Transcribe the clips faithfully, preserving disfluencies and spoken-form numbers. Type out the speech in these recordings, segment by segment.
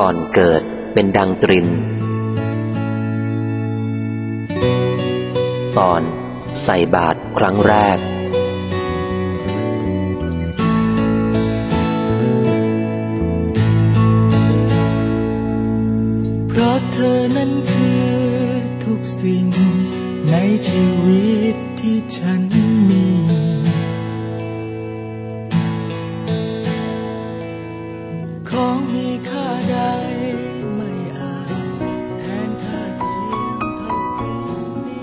ก่อนเกิดเป็นดังตรินตอนใส่บาตรครั้งแรกเพราะเธอนั้นคือทุกสิ่งในชีวิตที่ฉันมีของมีค่าใดไม่อาจแทนค่าเพียงเท่าสิ่งนี้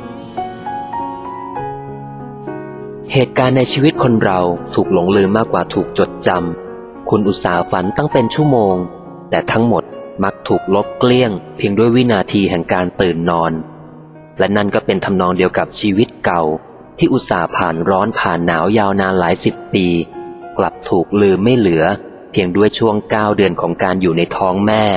เหตุการณ์ในชีวิตคนเราถูกหลงลืมมากกว่าถูกจดจำคุณอุตสาห์ฝันตั้งเป็นชั่วโมงแต่ทั้งหมดมักถูกลบเกลี้ยงเพียงด้วยวินาทีแห่งการตื่นนอนและนั่นก็เป็นทำนองเดียวกับชีวิตเก่าที่อุตส่าห์ผ่านร้อนผ่านหนาวยาวนานหลายสิบปีกลับถูกลืมไม่เหลือเพียงด้วยช่วงเก้าเดือนของการอยู่ในท้องแม่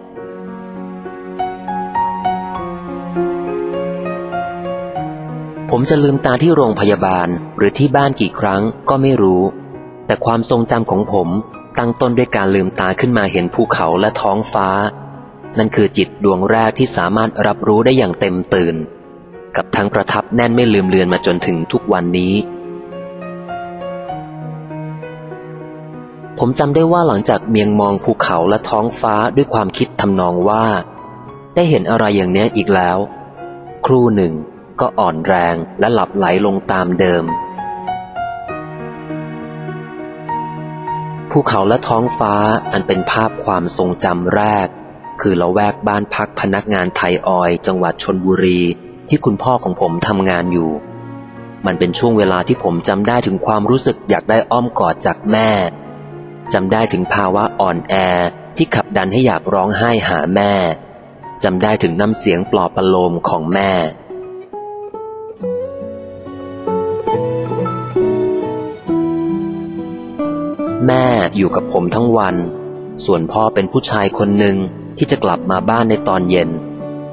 ผมจะลืมตาที่โรงพยาบาลหรือที่บ้านกี่ครั้งก็ไม่รู้แต่ความทรงจำของผมตั้งต้นด้วยการลืมตาขึ้นมาเห็นภูเขาและท้องฟ้านั่นคือจิตดวงแรกที่สามารถรับรู้ได้อย่างเต็มตื่นกับทั้งประทับแน่นไม่ลืมเลือนมาจนถึงทุกวันนี้ผมจำได้ว่าหลังจากเมียงมองภูเขาและท้องฟ้าด้วยความคิดทำนองว่าได้เห็นอะไรอย่างเนี้ยอีกแล้วครู่หนึ่งก็อ่อนแรงและหลับไหลลงตามเดิมภูเขาและท้องฟ้าอันเป็นภาพความทรงจำแรกคือละแวกบ้านพักพนักงานไทยออยล์จังหวัดชลบุรีที่คุณพ่อของผมทำงานอยู่มันเป็นช่วงเวลาที่ผมจำได้ถึงความรู้สึกอยากได้อ้อมกอดจากแม่จำได้ถึงภาวะอ่อนแอที่ขับดันให้อยากร้องไห้หาแม่จำได้ถึงน้ำเสียงปลอบประโลมของแม่แม่อยู่กับผมทั้งวันส่วนพ่อเป็นผู้ชายคนหนึ่งที่จะกลับมาบ้านในตอนเย็น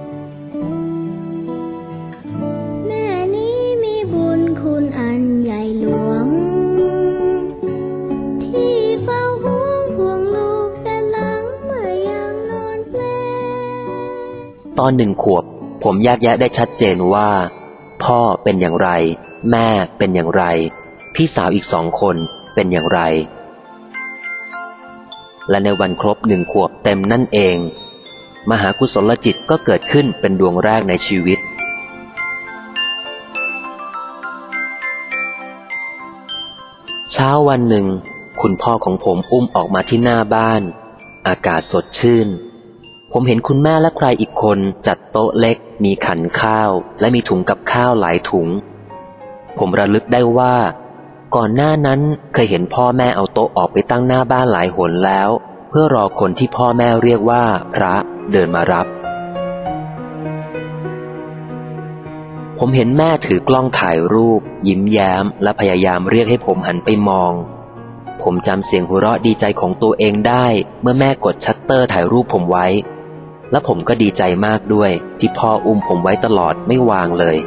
แม่นี้มีบุญคุณอันใหญ่หลวงที่เฝ้าห่วงห่วงลูกแต่หลังเมื่อยังนอนแปลตอนหนึ่งขวบผมแยกแยะได้ชัดเจนว่าพ่อเป็นอย่างไรแม่เป็นอย่างไรพี่สาวอีกสองคนเป็นอย่างไรและในวันครบหนึ่งขวบเต็มนั่นเองมหากุศลจิตก็เกิดขึ้นเป็นดวงแรกในชีวิตเช้าวันหนึ่งคุณพ่อของผมอุ้มออกมาที่หน้าบ้านอากาศสดชื่นผมเห็นคุณแม่และใครอีกคนจัดโต๊ะเล็กมีขันข้าวและมีถุงกับข้าวหลายถุงผมระลึกได้ว่าก่อนหน้านั้นเคยเห็นพ่อแม่เอาโต๊ะออกไปตั้งหน้าบ้านหลายหนแล้วเพื่อรอคนที่พ่อแม่เรียกว่าพระเดินมารับผมเห็นแม่ถือกล้องถ่ายรูปยิ้มแย้มและพยายามเรียกให้ผมหันไปมองผมจำเสียงหัวเราะดีใจของตัวเองได้เมื่อแม่กดชัตเตอร์ถ่ายรูปผมไว้และผมก็ดีใจมากด้วยที่พ่ออุ้มผมไว้ตลอดไม่วางเลย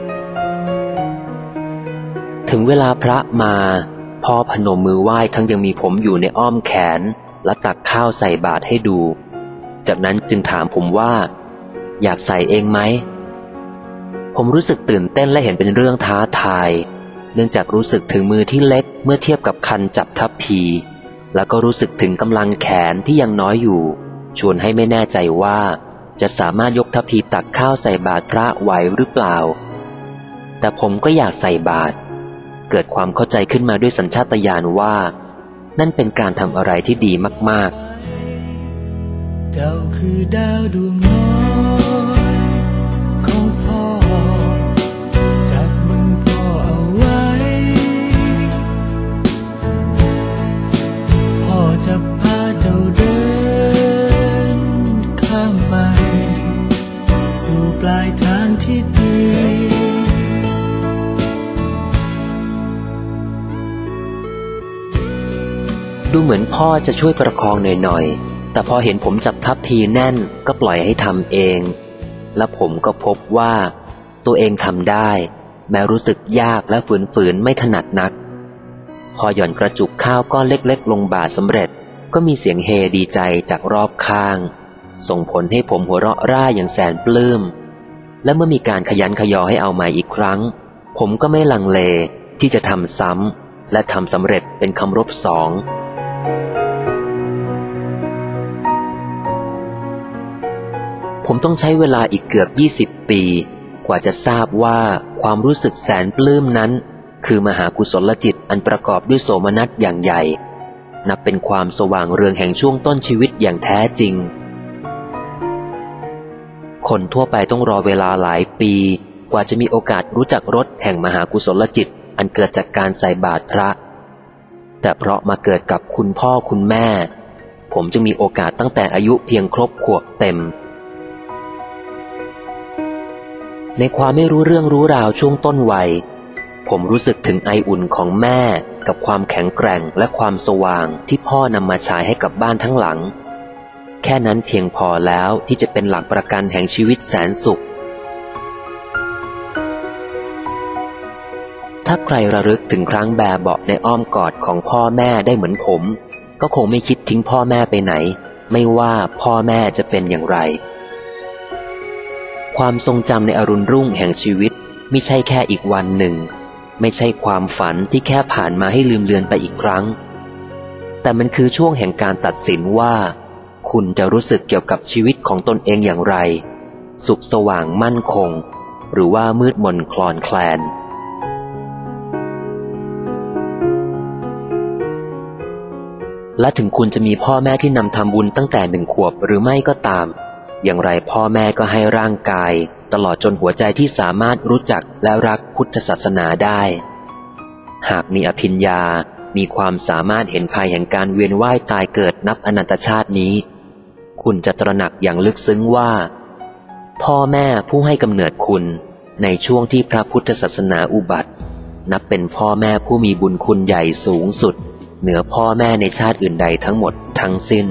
ถึงเวลาพระมาพ่อพนมมือไหว้ทั้งยังมีผมอยู่ในอ้อมแขนและตักข้าวใส่บาตรให้ดูจากนั้นจึงถามผมว่าอยากใส่เองไหมผมรู้สึกตื่นเต้นและเห็นเป็นเรื่องท้าทายเนื่องจากรู้สึกถึงมือที่เล็กเมื่อเทียบกับคันจับทัพพีแล้วก็รู้สึกถึงกำลังแขนที่ยังน้อยอยู่ชวนให้ไม่แน่ใจว่าจะสามารถยกทัพพีตักข้าวใส่บาตรพระไหวหรือเปล่าแต่ผมก็อยากใส่บาตรเกิดความเข้าใจขึ้นมาด้วยสัญชาตญาณว่านั่นเป็นการทำอะไรที่ดีมากๆเจ้าคือดาวดวงน้อยของพ่อจับมือพ่อเอาไว้พ่อจะพาเจ้าเดินข้ามไปสู่ปลายทางที่ดีดูเหมือนพ่อจะช่วยประคองหน่อยๆแต่พอเห็นผมจับทัพพีแน่นก็ปล่อยให้ทำเองและผมก็พบว่าตัวเองทำได้แม้รู้สึกยากและฝืนๆไม่ถนัดนักพอหย่อนกระจุกข้าวก้อนเล็กๆลงบาตรสำเร็จก็มีเสียงเฮดีใจจากรอบข้างส่งผลให้ผมหัวเราะร่าอย่างแสนปลื้มและเมื่อมีการขยันขยอให้เอาใหม่อีกครั้งผมก็ไม่ลังเลที่จะทำซ้ำและทำสำเร็จเป็นคำรบสองผมต้องใช้เวลาอีกเกือบยี่สิบปีกว่าจะทราบว่าความรู้สึกแสนปลื้มนั้นคือมหากุศลจิตอันประกอบด้วยโสมนัสอย่างใหญ่นับเป็นความสว่างเรืองแห่งช่วงต้นชีวิตอย่างแท้จริงคนทั่วไปต้องรอเวลาหลายปีกว่าจะมีโอกาสรู้จักรสแห่งมหากุศลจิตอันเกิดจากการใส่บาตรพระแต่เพราะมาเกิดกับคุณพ่อคุณแม่ผมจึงมีโอกาสตั้งแต่อายุเพียงครบขวบเต็มในความไม่รู้เรื่องรู้ราวช่วงต้นวัยผมรู้สึกถึงไออุ่นของแม่กับความแข็งแกร่งและความสว่างที่พ่อนำมาฉายให้กับบ้านทั้งหลังแค่นั้นเพียงพอแล้วที่จะเป็นหลักประกันแห่งชีวิตแสนสุขถ้าใครระลึกถึงครั้งแบเบาะในอ้อมกอดของพ่อแม่ได้เหมือนผมก็คงไม่คิดทิ้งพ่อแม่ไปไหนไม่ว่าพ่อแม่จะเป็นอย่างไรความทรงจำในอรุณรุ่งแห่งชีวิตไม่ใช่แค่อีกวันหนึ่งไม่ใช่ความฝันที่แค่ผ่านมาให้ลืมเลือนไปอีกครั้งแต่มันคือช่วงแห่งการตัดสินว่าคุณจะรู้สึกเกี่ยวกับชีวิตของตนเองอย่างไรสุขสว่างมั่นคงหรือว่ามืดมนคลอนแคลนและถึงคุณจะมีพ่อแม่ที่นำทำบุญตั้งแต่หนึ่งขวบหรือไม่ก็ตามอย่างไรพ่อแม่ก็ให้ร่างกายตลอดจนหัวใจที่สามารถรู้จักและรักพุทธศาสนาได้หากมีอภิญญามีความสามารถเห็นภัยแห่งการเวียนว่ายตายเกิดนับอนันตชาตินี้คุณจะตระหนักอย่างลึกซึ้งว่าพ่อแม่ผู้ให้กำเนิดคุณในช่วงที่พระพุทธศาสนาอุบัตินับเป็นพ่อแม่ผู้มีบุญคุณใหญ่สูงสุดเหนือพ่อแม่ในชาติอื่นใดทั้งหมดทั้งสิ้น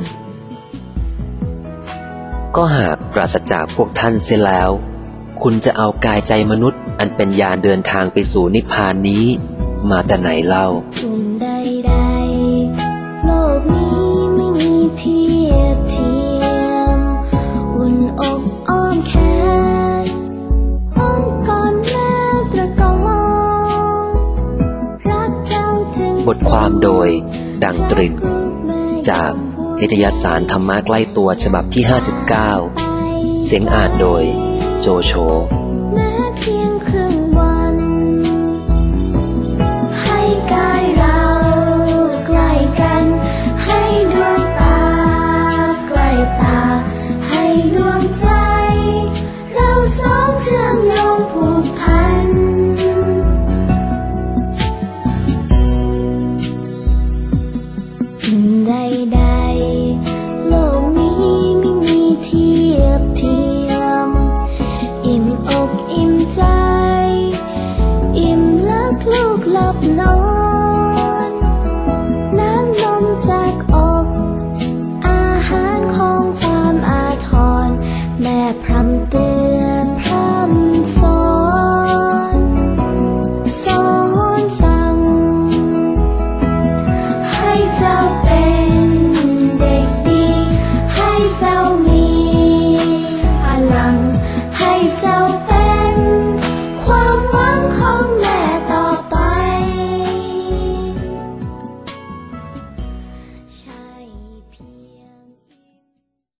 ก็หากปราศจากพวกท่านเสียแล้วคุณจะเอากายใจมนุษย์อันเป็นยานเดินทางไปสู่นิพพานนี้มาแต่ไหนเล่าอุ่นใดๆโลกนี้ไม่มีเทียบเทียมอุ่นอกอ้อมแขนอ้อมกอดแม่ตระกองรักเจ้าจึงบทความโดยดังตรินจากนิตยสารธรรมะใกล้ตัวฉบับที่ห้าสิบเก้าเสียงอ่านโดยโจโฉ